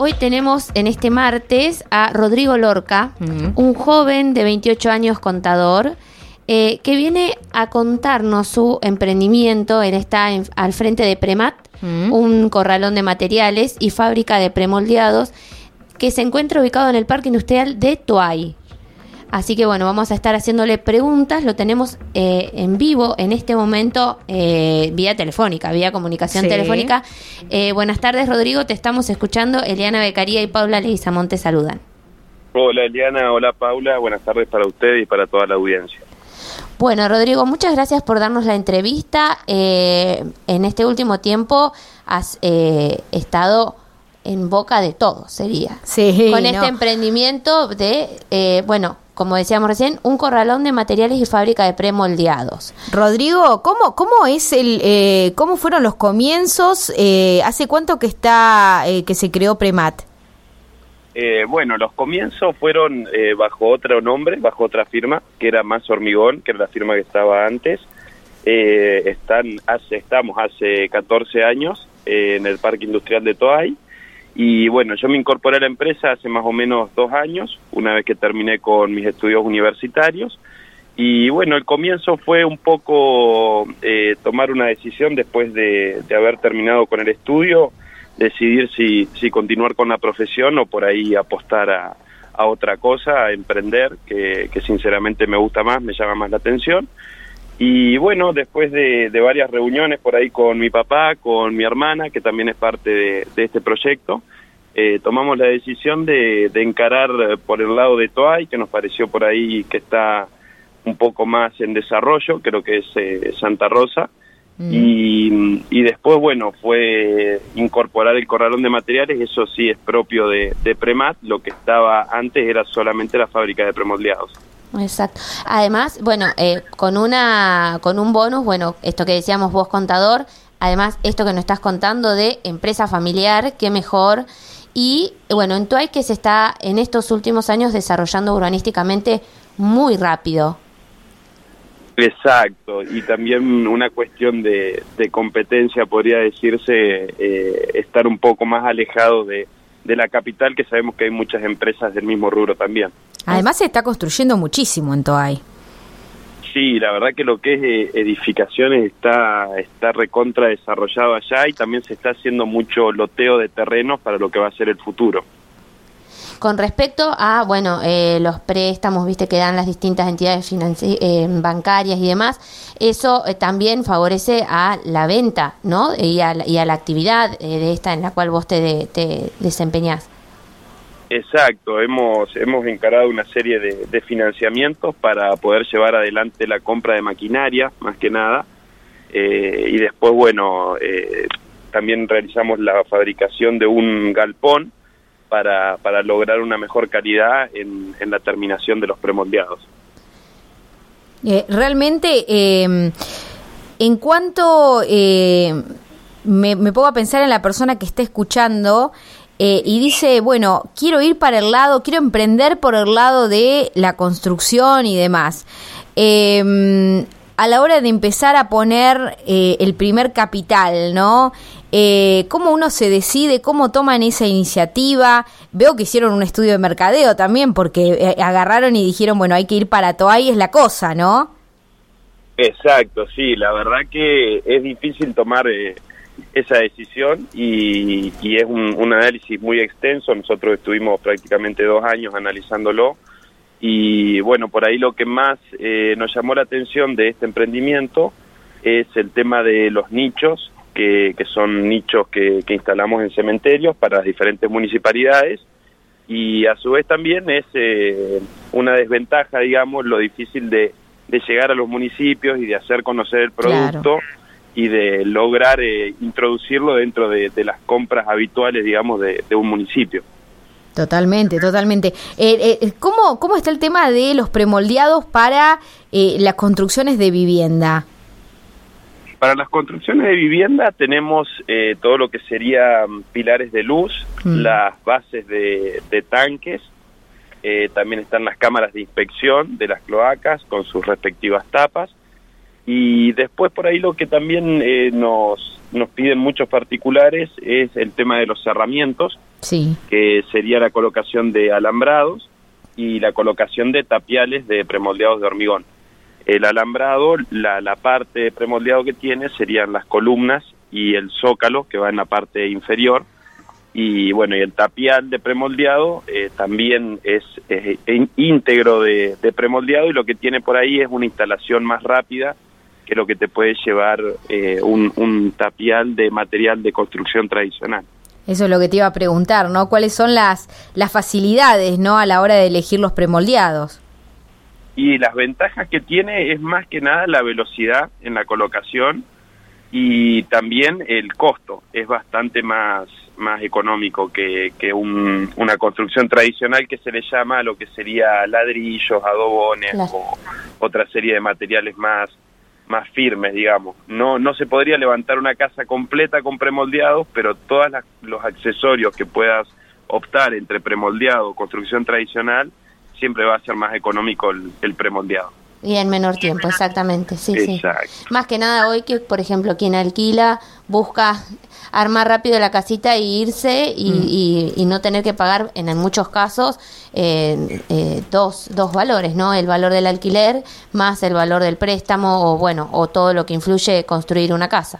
hoy tenemos en este martes a Rodrigo Lorca, un joven de 28 años contador, que viene a contarnos su emprendimiento. Él está al frente de Premat, un corralón de materiales y fábrica de premoldeados que se encuentra ubicado en el Parque Industrial de Toay. Así que bueno, vamos a estar haciéndole preguntas. Lo tenemos en vivo en este momento, vía telefónica, vía comunicación telefónica. Buenas tardes, Rodrigo, te estamos escuchando. Eliana Beccaría y Paula Leguizamón te saludan. Hola Eliana, hola Paula, buenas tardes para ustedes y para toda la audiencia. Bueno, Rodrigo, muchas gracias por darnos la entrevista. En este último tiempo has estado en boca de todo, sería. Sí, con este emprendimiento de, como decíamos recién, un corralón de materiales y fábrica de premoldeados. Rodrigo, ¿cómo es cómo fueron los comienzos? ¿Hace cuánto que que se creó Premat? Los comienzos fueron bajo otro nombre, bajo otra firma, que era Más Hormigón, que era la firma que estaba antes. Estamos hace 14 años en el Parque Industrial de Toay. Y bueno, yo me incorporé a la empresa hace más o menos 2 años, una vez que terminé con mis estudios universitarios. Y bueno, el comienzo fue un poco tomar una decisión después de haber terminado con el estudio, decidir si continuar con la profesión o por ahí apostar a otra cosa, a emprender, que sinceramente me gusta más, me llama más la atención. Y bueno, después de varias reuniones por ahí con mi papá, con mi hermana, que también es parte de este proyecto, tomamos la decisión de encarar por el lado de Toay, que nos pareció por ahí que está un poco más en desarrollo, creo que es Santa Rosa. Y después, bueno, fue incorporar el corralón de materiales, eso sí es propio de Premat, lo que estaba antes era solamente la fábrica de premoldeados. Exacto. Además, con un bonus, esto que decíamos vos, contador, además esto que nos estás contando de empresa familiar, qué mejor. Y bueno, en Toay que se está en estos últimos años desarrollando urbanísticamente muy rápido. Exacto, y también una cuestión de competencia, podría decirse, estar un poco más alejado de la capital, que sabemos que hay muchas empresas del mismo rubro también. Además se está construyendo muchísimo en Toay. Sí, la verdad que lo que es edificaciones está recontra desarrollado allá, y también se está haciendo mucho loteo de terrenos para lo que va a ser el futuro. Con respecto a, los préstamos, viste, que dan las distintas entidades bancarias y demás, eso también favorece a la venta, ¿no? Y a la actividad de esta en la cual vos te desempeñás. Exacto, hemos encarado una serie de financiamientos para poder llevar adelante la compra de maquinaria, más que nada, y después, también realizamos la fabricación de un galpón para lograr una mejor calidad en la terminación de los premoldeados. Realmente, en cuanto me pongo a pensar en la persona que está escuchando y dice, quiero quiero emprender por el lado de la construcción y demás. A la hora de empezar a poner el primer capital, ¿no? ¿Cómo uno se decide? ¿Cómo toman esa iniciativa? Veo que hicieron un estudio de mercadeo también, porque agarraron y dijeron, hay que ir para Toay, es la cosa, ¿no? Exacto, sí, la verdad que es difícil tomar esa decisión y es un análisis muy extenso. Nosotros estuvimos prácticamente 2 años analizándolo. Y por ahí lo que más nos llamó la atención de este emprendimiento es el tema de los nichos, que son nichos que instalamos en cementerios para las diferentes municipalidades, y a su vez también es una desventaja, digamos, lo difícil de llegar a los municipios y de hacer conocer el producto. Claro. Y de lograr introducirlo dentro de las compras habituales, digamos, de un municipio. Totalmente. ¿Cómo está el tema de los premoldeados para las construcciones de vivienda? Para las construcciones de vivienda tenemos todo lo que serían pilares de luz, las bases de tanques, también están las cámaras de inspección de las cloacas con sus respectivas tapas, y después por ahí lo que también nos piden muchos particulares es el tema de los cerramientos. sí, que sería la colocación de alambrados y la colocación de tapiales de premoldeados de hormigón. El alambrado, la parte premoldeado que tiene serían las columnas y el zócalo que va en la parte inferior, y bueno, y el tapial de premoldeado también es íntegro de premoldeado, y lo que tiene por ahí es una instalación más rápida que lo que te puede llevar un tapial de material de construcción tradicional. Eso es lo que te iba a preguntar, ¿no? ¿Cuáles son las facilidades, ¿no?, a la hora de elegir los premoldeados? Y las ventajas que tiene es más que nada la velocidad en la colocación, y también el costo es bastante más económico que una construcción tradicional, que se le llama lo que sería ladrillos, adobones, claro, o otra serie de materiales más firmes, digamos. No se podría levantar una casa completa con premoldeados, pero todos los accesorios que puedas optar entre premoldeado o construcción tradicional, siempre va a ser más económico el premoldeado. Y en menor tiempo, exactamente, sí, exacto. Sí. Más que nada hoy que, por ejemplo, quien alquila busca armar rápido la casita e irse y no tener que pagar, en muchos casos, dos valores, ¿no? El valor del alquiler más el valor del préstamo o todo lo que influye construir una casa.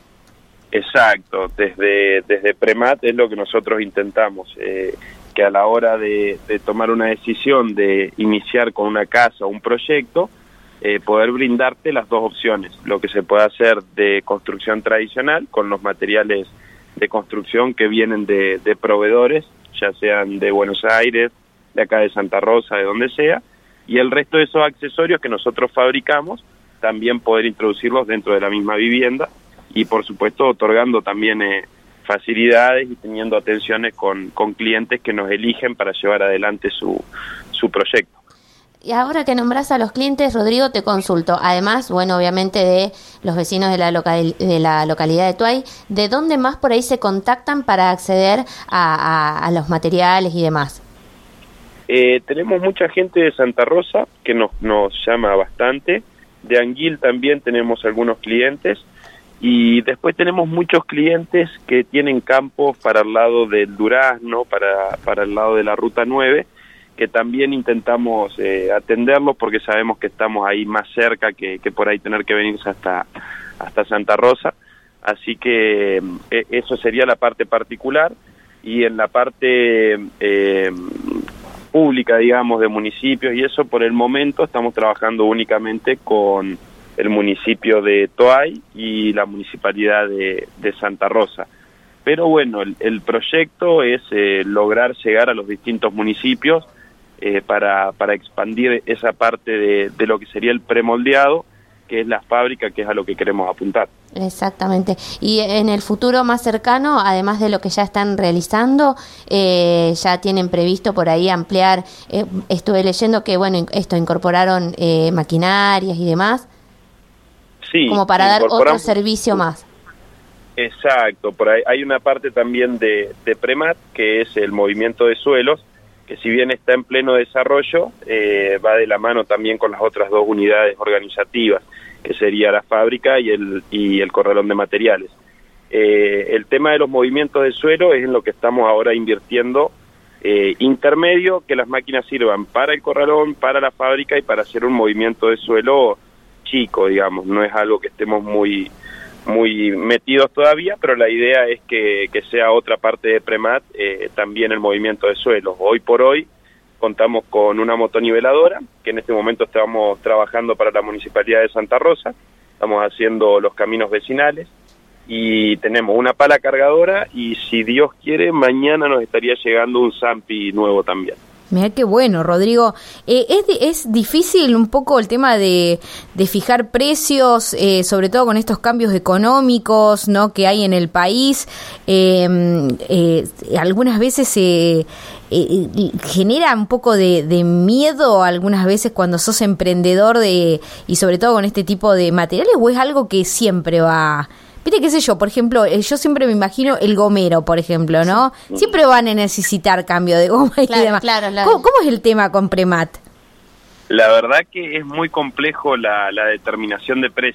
Exacto, desde Premat es lo que nosotros intentamos, que a la hora de tomar una decisión de iniciar con una casa o un proyecto, poder brindarte las dos opciones, lo que se puede hacer de construcción tradicional con los materiales de construcción que vienen de proveedores, ya sean de Buenos Aires, de acá de Santa Rosa, de donde sea, y el resto de esos accesorios que nosotros fabricamos, también poder introducirlos dentro de la misma vivienda, y por supuesto otorgando también facilidades y teniendo atenciones con clientes que nos eligen para llevar adelante su proyecto. Y ahora que nombras a los clientes, Rodrigo, te consulto, además, bueno, obviamente de los vecinos de la localidad de Tuay, ¿de dónde más por ahí se contactan para acceder a los materiales y demás? Tenemos mucha gente de Santa Rosa que nos llama bastante, de Anguil también tenemos algunos clientes, y después tenemos muchos clientes que tienen campos para el lado del Durazno, para el lado de la Ruta 9, que también intentamos atenderlos porque sabemos que estamos ahí más cerca que por ahí tener que venirse hasta Santa Rosa. Así que eso sería la parte particular, y en la parte pública, digamos, de municipios y eso, por el momento estamos trabajando únicamente con el municipio de Toay y la municipalidad de Santa Rosa. Pero bueno, el proyecto es lograr llegar a los distintos municipios para expandir esa parte de lo que sería el premoldeado, que es la fábrica, que es a lo que queremos apuntar. Exactamente. Y en el futuro más cercano, además de lo que ya están realizando, ya tienen previsto por ahí ampliar, estuve leyendo que, bueno, incorporaron maquinarias y demás. Sí, como para dar otro servicio más. Exacto, por ahí hay una parte también de Premat, que es el movimiento de suelos, que si bien está en pleno desarrollo, va de la mano también con las otras dos unidades organizativas, que sería la fábrica y el corralón de materiales. El tema de los movimientos de suelo es en lo que estamos ahora invirtiendo, intermedio, que las máquinas sirvan para el corralón, para la fábrica y para hacer un movimiento de suelo chico, digamos. No es algo que estemos muy metidos todavía, pero la idea es que sea otra parte de Premat también el movimiento de suelos. Hoy por hoy contamos con una motoniveladora, que en este momento estamos trabajando para la Municipalidad de Santa Rosa, estamos haciendo los caminos vecinales, y tenemos una pala cargadora, y si Dios quiere, mañana nos estaría llegando un Zampi nuevo también. Mirá qué bueno, Rodrigo. Es difícil un poco el tema de fijar precios, sobre todo con estos cambios económicos, ¿no?, que hay en el país. Algunas veces genera un poco de miedo, algunas veces cuando sos emprendedor y sobre todo con este tipo de materiales, o es algo que siempre va... Viste, qué sé yo, por ejemplo, yo siempre me imagino el gomero, por ejemplo, ¿no? Sí. Siempre van a necesitar cambio de goma y demás. Claro. ¿Cómo es el tema con Premat? La verdad que es muy complejo la determinación de precios.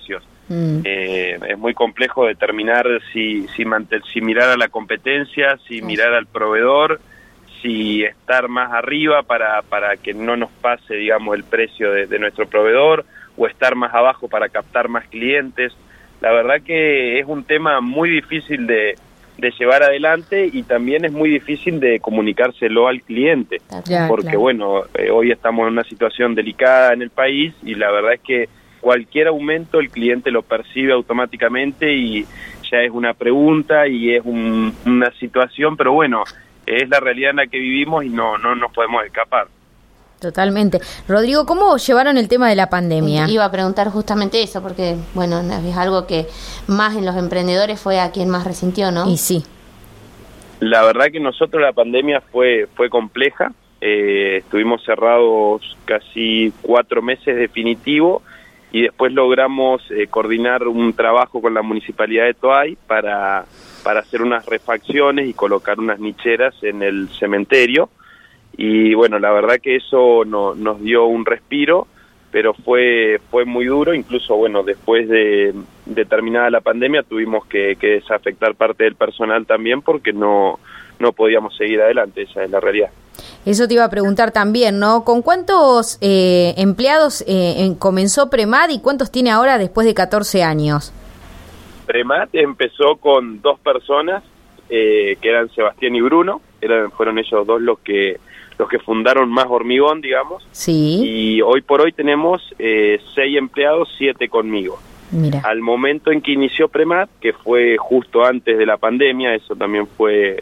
Es muy complejo determinar si mirar a la competencia, si mirar al proveedor, si estar más arriba para que no nos pase, digamos, el precio de nuestro proveedor, o estar más abajo para captar más clientes. La verdad que es un tema muy difícil de llevar adelante, y también es muy difícil de comunicárselo al cliente, porque bueno, hoy estamos en una situación delicada en el país, y la verdad es que cualquier aumento el cliente lo percibe automáticamente y ya es una pregunta y es una situación, pero bueno, es la realidad en la que vivimos y no nos podemos escapar. Totalmente. Rodrigo, ¿cómo llevaron el tema de la pandemia? Iba a preguntar justamente eso, porque bueno, es algo que más en los emprendedores fue a quien más resintió, ¿no? Y sí. La verdad que nosotros la pandemia fue compleja. Estuvimos cerrados casi 4 meses definitivo, y después logramos coordinar un trabajo con la Municipalidad de Toay para hacer unas refacciones y colocar unas nicheras en el cementerio. Y bueno, la verdad que eso nos dio un respiro, pero fue muy duro. Incluso, bueno, después de terminada la pandemia tuvimos que desafectar parte del personal también, porque no podíamos seguir adelante. Esa es la realidad. Eso te iba a preguntar también, ¿no? ¿Con cuántos empleados comenzó Premat y cuántos tiene ahora después de 14 años? Premat empezó con 2 personas, que eran Sebastián y Bruno. Fueron ellos dos los que fundaron Más Hormigón, digamos. Sí. Y hoy por hoy tenemos 6 empleados, 7 conmigo. Mira. Al momento en que inició Premat, que fue justo antes de la pandemia, eso también fue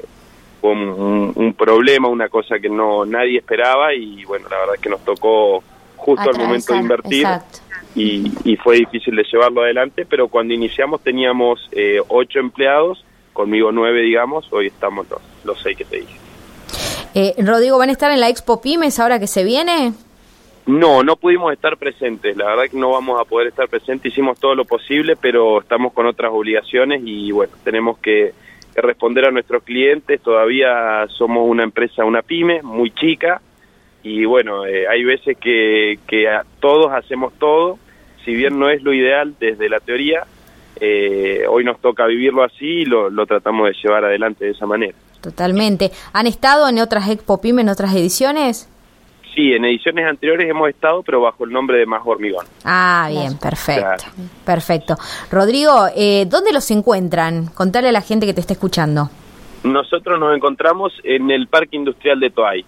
un problema, una cosa que nadie esperaba, y bueno, la verdad es que nos tocó justo al momento de invertir. Y fue difícil de llevarlo adelante, pero cuando iniciamos teníamos 8 empleados, conmigo 9, digamos. Hoy estamos los 6 que te dije. Rodrigo, ¿van a estar en la Expo Pymes ahora que se viene? No pudimos estar presentes, la verdad que no vamos a poder estar presentes. Hicimos todo lo posible, pero estamos con otras obligaciones y bueno, tenemos que responder a nuestros clientes. Todavía somos una empresa, una pyme muy chica, y bueno, hay veces que todos hacemos todo, si bien no es lo ideal desde la teoría. Hoy nos toca vivirlo así y lo tratamos de llevar adelante de esa manera. Totalmente. ¿Han estado en otras Expo Pyme, en otras ediciones? Sí, en ediciones anteriores hemos estado, pero bajo el nombre de Más Hormigón. Ah, bien, perfecto. Claro. Perfecto. Rodrigo, ¿dónde los encuentran? Contale a la gente que te está escuchando. Nosotros nos encontramos en el Parque Industrial de Toay.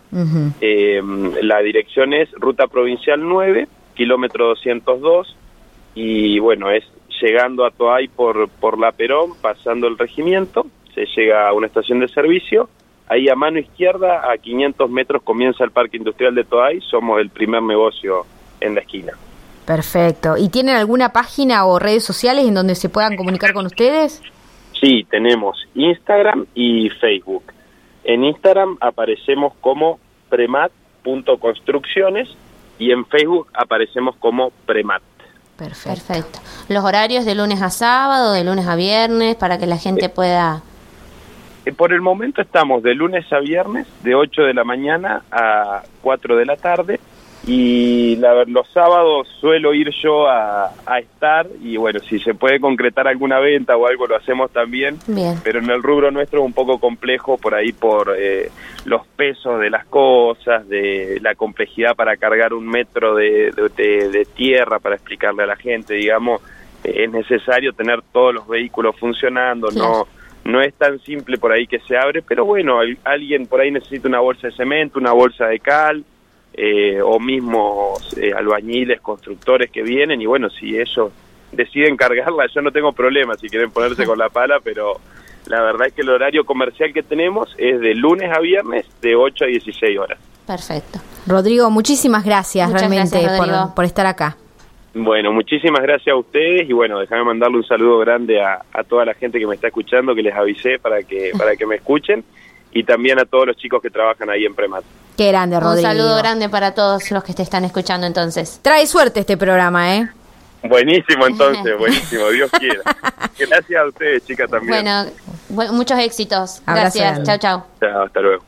La dirección es Ruta Provincial 9, kilómetro 202, y bueno, es llegando a Toay por La Perón, pasando el regimiento, se llega a una estación de servicio. Ahí a mano izquierda, a 500 metros, comienza el Parque Industrial de Toay. Somos el primer negocio en la esquina. Perfecto. ¿Y tienen alguna página o redes sociales en donde se puedan comunicar con ustedes? Sí, tenemos Instagram y Facebook. En Instagram aparecemos como premat.construcciones y en Facebook aparecemos como Premat. Perfecto. ¿Los horarios de lunes a sábado, de lunes a viernes, para que la gente pueda...? Por el momento estamos de lunes a viernes, de 8 de la mañana a 4 de la tarde, y los sábados suelo ir yo a estar, y bueno, si se puede concretar alguna venta o algo lo hacemos también. Bien. Pero en el rubro nuestro es un poco complejo por ahí, por los pesos de las cosas, de la complejidad para cargar 1 metro de tierra, para explicarle a la gente, digamos, es necesario tener todos los vehículos funcionando. Claro. No es tan simple por ahí que se abre, pero bueno, alguien por ahí necesita una bolsa de cemento, una bolsa de cal, o mismos albañiles, constructores que vienen, y bueno, si ellos deciden cargarla, yo no tengo problema si quieren ponerse con la pala, pero la verdad es que el horario comercial que tenemos es de lunes a viernes, de 8 a 16 horas. Perfecto. Rodrigo, muchísimas gracias. Muchas realmente gracias, por estar acá. Bueno, muchísimas gracias a ustedes, y bueno, déjame mandarle un saludo grande a toda la gente que me está escuchando, que les avisé para que me escuchen, y también a todos los chicos que trabajan ahí en Premat. Qué grande, Rodrigo. Un saludo grande para todos los que te están escuchando entonces. Trae suerte este programa, ¿eh? Buenísimo, entonces, buenísimo, Dios quiera. Gracias a ustedes, chicas, también. Bueno, muchos éxitos. Abrazo Gracias, grande. chau. Chao, hasta luego.